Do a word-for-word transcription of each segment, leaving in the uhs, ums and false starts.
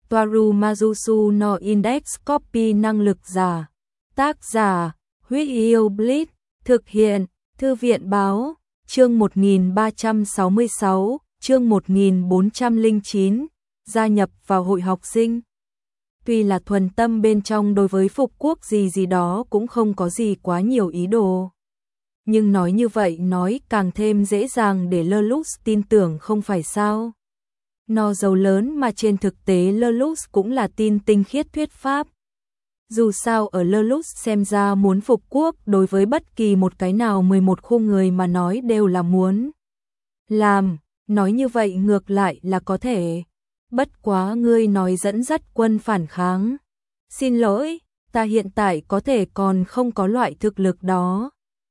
Toaru Majusu no Index Copy năng lực giả. Tác giả, Huyết Yêu Blitz, thực hiện, Thư viện báo, chương một nghìn ba trăm sáu mươi sáu, chương một nghìn bốn trăm lẻ chín, gia nhập vào hội học sinh. Tuy là thuần tâm bên trong đối với phục quốc gì gì đó cũng không có gì quá nhiều ý đồ. Nhưng nói như vậy nói càng thêm dễ dàng để Lerlus tin tưởng không phải sao. Nó giàu lớn mà trên thực tế Lerlus cũng là tin tinh khiết thuyết pháp. Dù sao ở Lerlus xem ra muốn phục quốc đối với bất kỳ một cái nào mười một khu người mà nói đều là muốn làm, nói như vậy ngược lại là có thể. Bất quá ngươi nói dẫn dắt quân phản kháng. Xin lỗi, ta hiện tại có thể còn không có loại thực lực đó.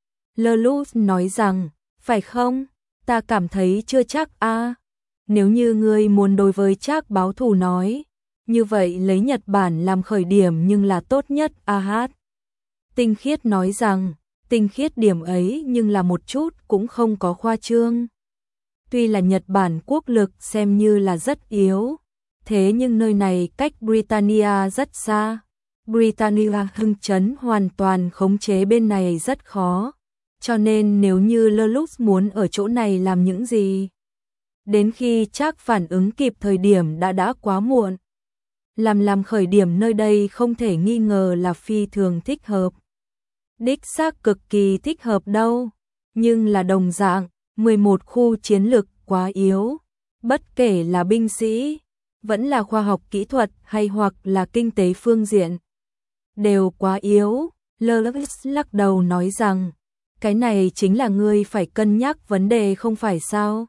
Lerlus nói rằng, phải không? Ta cảm thấy chưa chắc a. À. Nếu như ngươi muốn đối với Trác báo thù nói, như vậy lấy Nhật Bản làm khởi điểm nhưng là tốt nhất a hát. Tinh khiết nói rằng, tinh khiết điểm ấy nhưng là một chút cũng không có khoa trương. Tuy là Nhật Bản quốc lực xem như là rất yếu, thế nhưng nơi này cách Britannia rất xa. Britannia hưng chấn hoàn toàn khống chế bên này rất khó, cho nên nếu như Lerlus muốn ở chỗ này làm những gì, đến khi Trác phản ứng kịp thời điểm đã đã quá muộn. Làm làm khởi điểm nơi đây không thể nghi ngờ là phi thường thích hợp. Đích xác cực kỳ thích hợp đâu, nhưng là đồng dạng, mười một khu chiến lực quá yếu, bất kể là binh sĩ, vẫn là khoa học kỹ thuật hay hoặc là kinh tế phương diện, đều quá yếu. Lerlus lắc đầu nói rằng, cái này chính là ngươi phải cân nhắc vấn đề không phải sao?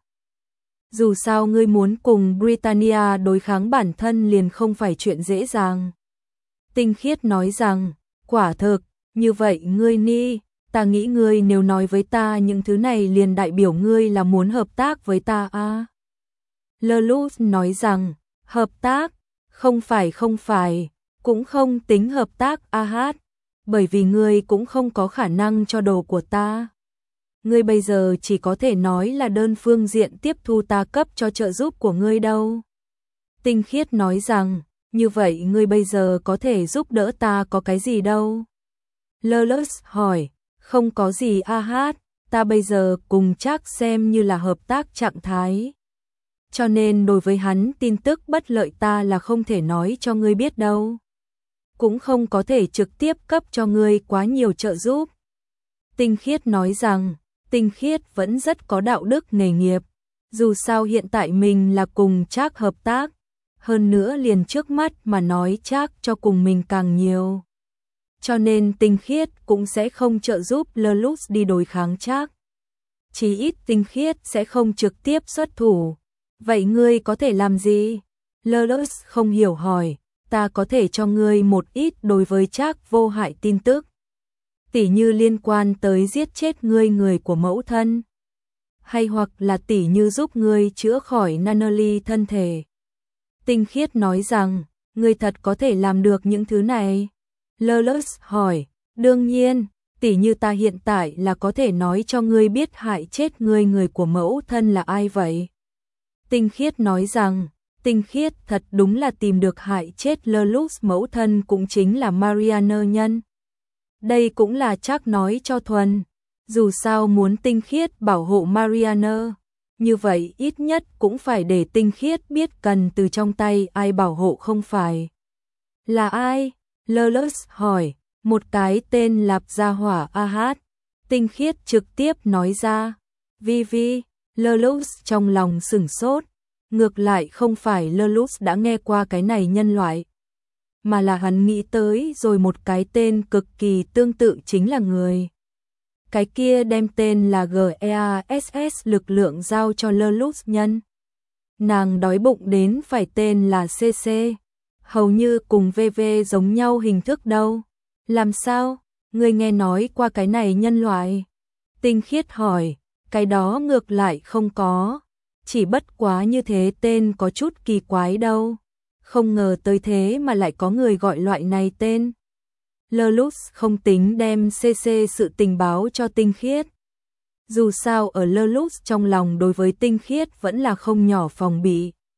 Dù sao ngươi muốn cùng Britannia đối kháng bản thân liền không phải chuyện dễ dàng. Tinh khiết nói rằng, quả thực, như vậy ngươi ni, ta nghĩ ngươi nếu nói với ta những thứ này liền đại biểu ngươi là muốn hợp tác với ta a. À? Lerlus nói rằng, hợp tác, không phải không phải, cũng không tính hợp tác a hát, bởi vì ngươi cũng không có khả năng cho đồ của ta. Ngươi bây giờ chỉ có thể nói là đơn phương diện tiếp thu ta cấp cho trợ giúp của ngươi đâu. Tinh khiết nói rằng, như vậy ngươi bây giờ có thể giúp đỡ ta có cái gì đâu. Lerlus hỏi, không có gì a hát, ta bây giờ cùng Trác xem như là hợp tác trạng thái. Cho nên đối với hắn tin tức bất lợi ta là không thể nói cho ngươi biết đâu. Cũng không có thể trực tiếp cấp cho ngươi quá nhiều trợ giúp. Tinh khiết nói rằng, Tinh khiết vẫn rất có đạo đức nghề nghiệp. Dù sao hiện tại mình là cùng Trác hợp tác. Hơn nữa liền trước mắt mà nói Trác cho cùng mình càng nhiều. Cho nên tinh khiết cũng sẽ không trợ giúp Lerlus đi đối kháng Trác. Chỉ ít tinh khiết sẽ không trực tiếp xuất thủ. Vậy ngươi có thể làm gì? Lerlus không hiểu hỏi. Ta có thể cho ngươi một ít đối với Trác vô hại tin tức. Tỉ như liên quan tới giết chết ngươi người của mẫu thân. Hay hoặc là tỉ như giúp ngươi chữa khỏi Nunnally thân thể. Tinh khiết nói rằng, ngươi thật có thể làm được những thứ này. Lerlus hỏi, đương nhiên, tỉ như ta hiện tại là có thể nói cho ngươi biết hại chết ngươi người của mẫu thân là ai vậy. Tinh khiết nói rằng, tinh khiết thật đúng là tìm được hại chết Lerlus mẫu thân cũng chính là Mariana nhân. Đây cũng là Trác nói cho thuần. Dù sao muốn tinh khiết bảo hộ Mariana, như vậy ít nhất cũng phải để tinh khiết biết cần từ trong tay ai bảo hộ không phải. Là ai? Lerlus hỏi, một cái tên Lạp Gia Hỏa a hát. Tinh khiết trực tiếp nói ra. Vi Vi, Lerlus trong lòng sửng sốt. Ngược lại không phải Lerlus đã nghe qua cái này nhân loại, mà là hắn nghĩ tới rồi một cái tên cực kỳ tương tự chính là người. Cái kia đem tên là geass lực lượng giao cho Lerlus nhân. Nàng đói bụng đến phải tên là xê xê. Hầu như cùng vê vê giống nhau hình thức đâu. Làm sao? Ngươi nghe nói qua cái này nhân loại? Tinh khiết hỏi. Cái đó ngược lại không có. Chỉ bất quá như thế tên có chút kỳ quái đâu. Không ngờ tới thế mà lại có người gọi loại này tên. Lerlus không tính đem xê xê sự tình báo cho tinh khiết. Dù sao ở Lerlus trong lòng đối với tinh khiết vẫn là không nhỏ phòng bị.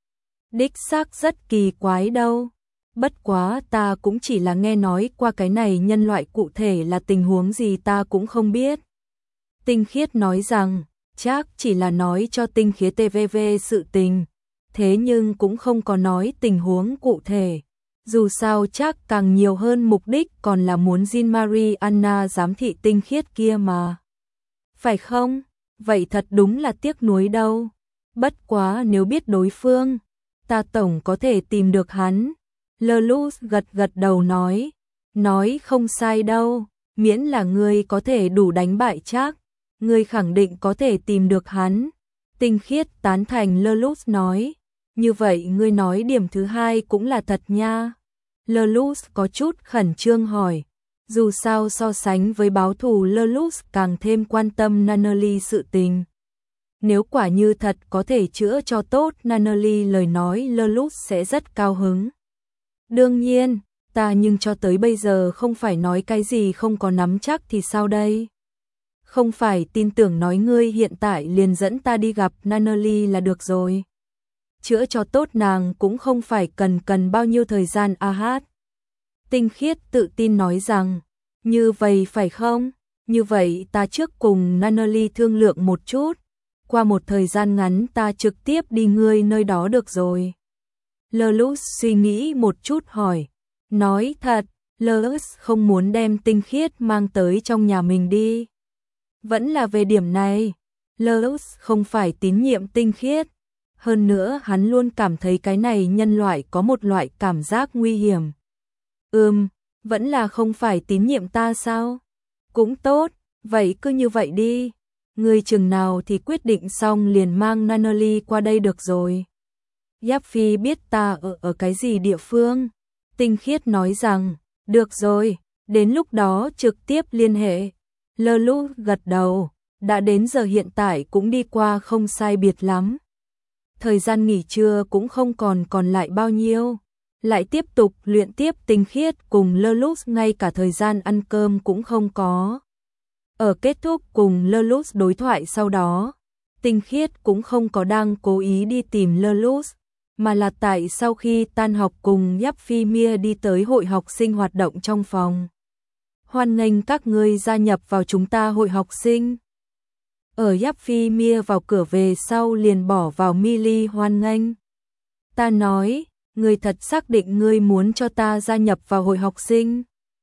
Đích xác rất kỳ quái đâu. Bất quá ta cũng chỉ là nghe nói qua cái này, nhân loại cụ thể là tình huống gì ta cũng không biết. Tinh Khiết nói rằng, chắc chỉ là nói cho Tinh Khiết tê vê vê sự tình, thế nhưng cũng không có nói tình huống cụ thể. Dù sao chắc càng nhiều hơn mục đích còn là muốn Jean Marie Anna giám thị Tinh Khiết kia mà. Phải không? Vậy thật đúng là tiếc nuối đâu. Bất quá nếu biết đối phương, ta tổng có thể tìm được hắn. Lelouch gật gật đầu nói, nói không sai đâu, miễn là ngươi có thể đủ đánh bại Trác, ngươi khẳng định có thể tìm được hắn. Tinh Khiết tán thành Lelouch nói, như vậy ngươi nói điểm thứ hai cũng là thật nha. Lelouch có chút khẩn trương hỏi, dù sao so sánh với báo thù Lelouch càng thêm quan tâm Nunnally sự tình. Nếu quả như thật có thể chữa cho tốt Nunnally lời nói Lelouch sẽ rất cao hứng. Đương nhiên, ta nhưng cho tới bây giờ không phải nói cái gì không có nắm chắc thì sao đây? Không phải tin tưởng nói ngươi hiện tại liền dẫn ta đi gặp Nunnally là được rồi. Chữa cho tốt nàng cũng không phải cần cần bao nhiêu thời gian a hát. Tinh Khiết tự tin nói rằng, như vậy phải không? Như vậy ta trước cùng Nunnally thương lượng một chút. Qua một thời gian ngắn ta trực tiếp đi ngươi nơi đó được rồi. Lelouch suy nghĩ một chút hỏi, nói thật, Lelouch không muốn đem Tinh Khiết mang tới trong nhà mình đi. Vẫn là về điểm này, Lelouch không phải tín nhiệm Tinh Khiết. Hơn nữa hắn luôn cảm thấy cái này nhân loại có một loại cảm giác nguy hiểm. Ừm, vẫn là không phải tín nhiệm ta sao? Cũng tốt, vậy cứ như vậy đi. Ngươi chừng nào thì quyết định xong liền mang Nunnally qua đây được rồi. Giáp Phi biết ta ở ở cái gì địa phương. Tinh Khiết nói rằng, được rồi, đến lúc đó trực tiếp liên hệ. Lelouch gật đầu, đã đến giờ hiện tại cũng đi qua không sai biệt lắm. Thời gian nghỉ trưa cũng không còn còn lại bao nhiêu. Lại tiếp tục luyện tiếp. Tinh Khiết cùng Lelouch ngay cả thời gian ăn cơm cũng không có. Ở kết thúc cùng Lelouch đối thoại sau đó, Tinh Khiết cũng không có đang cố ý đi tìm Lelouch, mà là tại sau khi tan học cùng Giáp Phi Mia đi tới hội học sinh hoạt động trong phòng. Hoan nghênh các ngươi gia nhập vào chúng ta hội học sinh. Ở Giáp Phi Mia vào cửa về sau liền bỏ vào Millie hoan nghênh. Ta nói, ngươi thật xác định ngươi muốn cho ta gia nhập vào hội học sinh?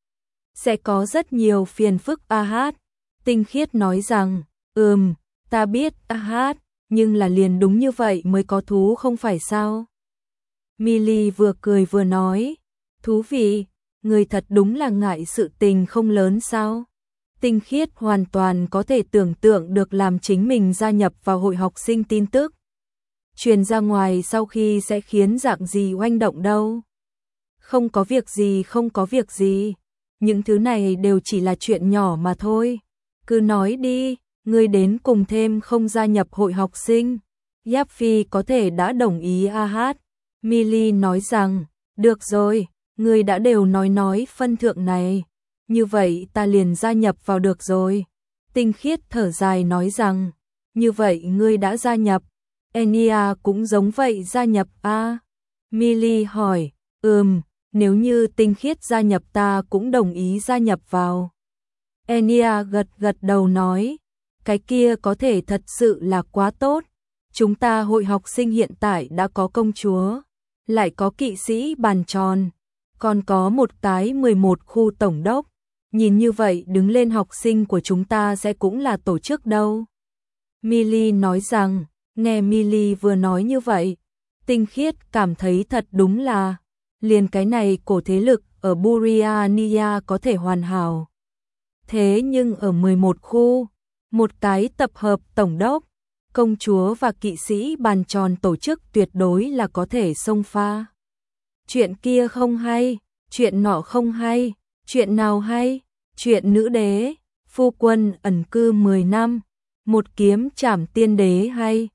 Sẽ có rất nhiều phiền phức a hát. Tinh Khiết nói rằng, ừm, ta biết a hát, nhưng là liền đúng như vậy mới có thú không phải sao? Millie vừa cười vừa nói, thú vị, người thật đúng là ngại sự tình không lớn sao? Tinh Khiết hoàn toàn có thể tưởng tượng được làm chính mình gia nhập vào hội học sinh tin tức truyền ra ngoài sau khi sẽ khiến dạng gì oanh động đâu. Không có việc gì, không có việc gì, những thứ này đều chỉ là chuyện nhỏ mà thôi. Cứ nói đi, ngươi đến cùng thêm không gia nhập hội học sinh. Giáp Phi có thể đã đồng ý a hát. Millie nói rằng, được rồi, ngươi đã đều nói nói phân thượng này. Như vậy ta liền gia nhập vào được rồi. Tinh Khiết thở dài nói rằng, như vậy ngươi đã gia nhập. Enya cũng giống vậy gia nhập a à? Millie hỏi, ừm, nếu như Tinh Khiết gia nhập ta cũng đồng ý gia nhập vào. Enya gật gật đầu nói, cái kia có thể thật sự là quá tốt. Chúng ta hội học sinh hiện tại đã có công chúa, lại có kỵ sĩ bàn tròn, còn có một cái mười một khu tổng đốc. Nhìn như vậy đứng lên học sinh của chúng ta sẽ cũng là tổ chức đâu. Millie nói rằng, nghe Millie vừa nói như vậy, Tinh Khiết cảm thấy thật đúng là, liền cái này cổ thế lực ở Buriania có thể hoàn hảo. Thế nhưng ở mười một khu, một cái tập hợp tổng đốc, công chúa và kỵ sĩ bàn tròn tổ chức tuyệt đối là có thể xông pha. Chuyện kia không hay, chuyện nọ không hay, chuyện nào hay, chuyện nữ đế, phu quân ẩn cư mười năm, một kiếm trảm tiên đế hay,